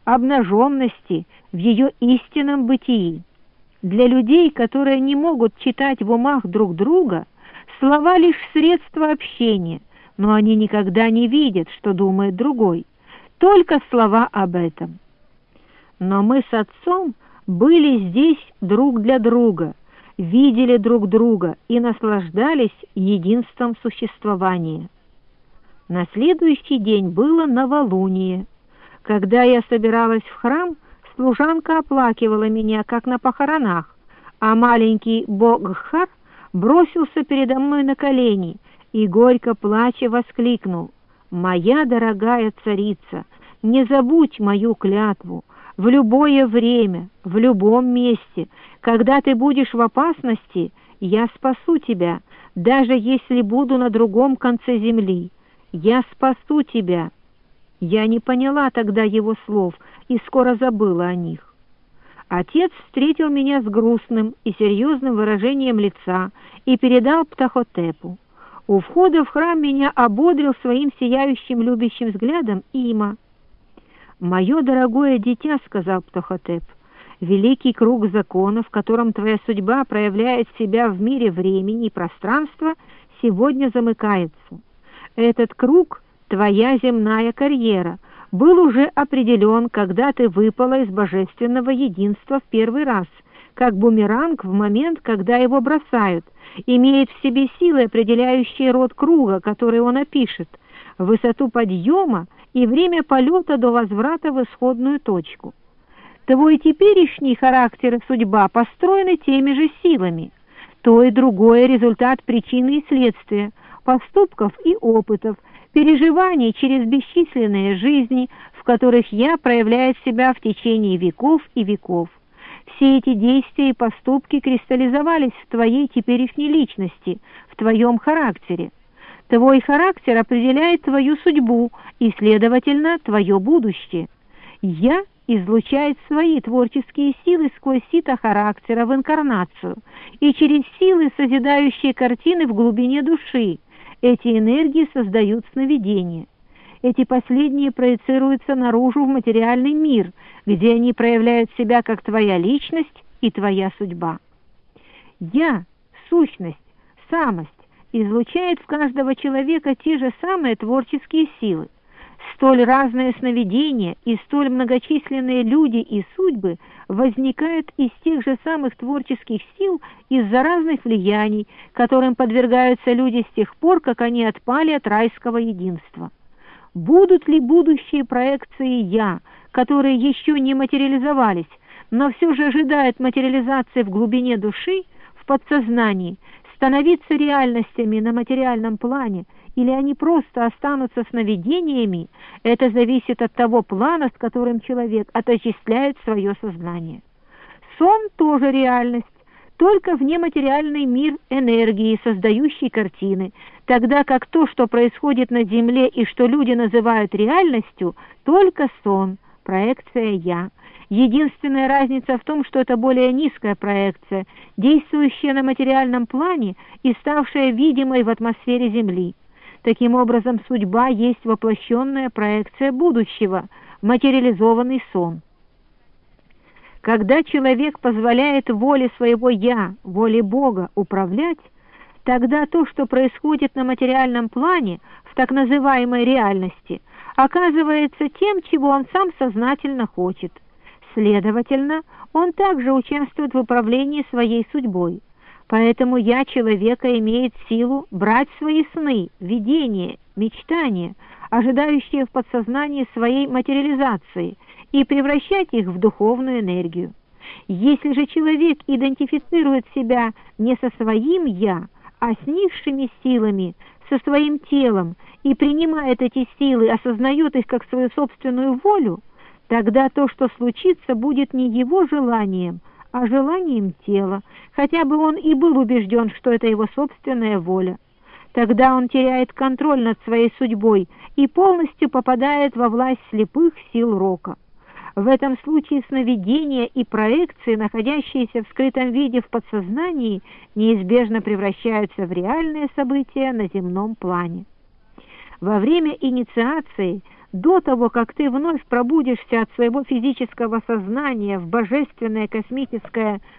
обнаженности в ее истинном бытии. Для людей, которые не могут читать в умах друг друга, слова лишь средство общения, но они никогда не видят, что думает другой, только слова об этом. Но мы с отцом были здесь друг для друга, видели друг друга и наслаждались единством существования. На следующий день было новолуние. Когда я собиралась в храм, служанка оплакивала меня, как на похоронах, а маленький Богхар бросился передо мной на колени и, горько плача, воскликнул: «Моя дорогая царица, не забудь мою клятву. В любое время, в любом месте, когда ты будешь в опасности, я спасу тебя, даже если буду на другом конце земли. Я спасу тебя». Я не поняла тогда его слов и скоро забыла о них. Отец встретил меня с грустным и серьезным выражением лица и передал Птахотепу. У входа в храм меня ободрил своим сияющим любящим взглядом Има. «Мое дорогое дитя, — сказал Птахотеп, — великий круг закона, в котором твоя судьба проявляет себя в мире времени и пространства, сегодня замыкается. Этот круг, твоя земная карьера, был уже определен, когда ты выпала из божественного единства в первый раз, как бумеранг в момент, когда его бросают, имеет в себе силы, определяющие род круга, который он опишет, высоту подъема и время полета до возврата в исходную точку. Твой теперешний характер и судьба построены теми же силами. То и другое — результат причины и следствия, поступков и опытов, переживаний через бесчисленные жизни, в которых я проявляет себя в течение веков и веков. Все эти действия и поступки кристаллизовались в твоей теперешней личности, в твоем характере. Твой характер определяет твою судьбу и, следовательно, твое будущее. «Я» излучает свои творческие силы сквозь сито характера в инкарнацию и через силы, созидающие картины в глубине души. Эти энергии создают сновидения. Эти последние проецируются наружу в материальный мир, где они проявляют себя как твоя личность и твоя судьба. «Я», сущность, самость, излучает в каждого человека те же самые творческие силы. Столь разные сновидения и столь многочисленные люди и судьбы возникают из тех же самых творческих сил из-за разных влияний, которым подвергаются люди с тех пор, как они отпали от райского единства. Будут ли будущие проекции «я», которые еще не материализовались, но все же ожидают материализации в глубине души, в подсознании, становиться реальностями на материальном плане, или они просто останутся сновидениями, это зависит от того плана, с которым человек отождествляет свое сознание. Сон тоже реальность, только внематериальный мир энергии, создающий картины, тогда как то, что происходит на Земле и что люди называют реальностью, только сон, проекция «я». Единственная разница в том, что это более низкая проекция, действующая на материальном плане и ставшая видимой в атмосфере Земли. Таким образом, судьба есть воплощенная проекция будущего, материализованный сон. Когда человек позволяет воле своего «я», воле Бога управлять, тогда то, что происходит на материальном плане, в так называемой реальности, оказывается тем, чего он сам сознательно хочет. Следовательно, он также участвует в управлении своей судьбой. Поэтому «я» человека имеет силу брать свои сны, видения, мечтания, ожидающие в подсознании своей материализации, и превращать их в духовную энергию. Если же человек идентифицирует себя не со своим «я», а с низшими силами, со своим телом, и принимает эти силы, осознает их как свою собственную волю, тогда то, что случится, будет не его желанием, а желанием тела, хотя бы он и был убежден, что это его собственная воля. Тогда он теряет контроль над своей судьбой и полностью попадает во власть слепых сил рока. В этом случае сновидения и проекции, находящиеся в скрытом виде в подсознании, неизбежно превращаются в реальные события на земном плане. Во время инициации, до того, как ты вновь пробудишься от своего физического сознания в божественное космическое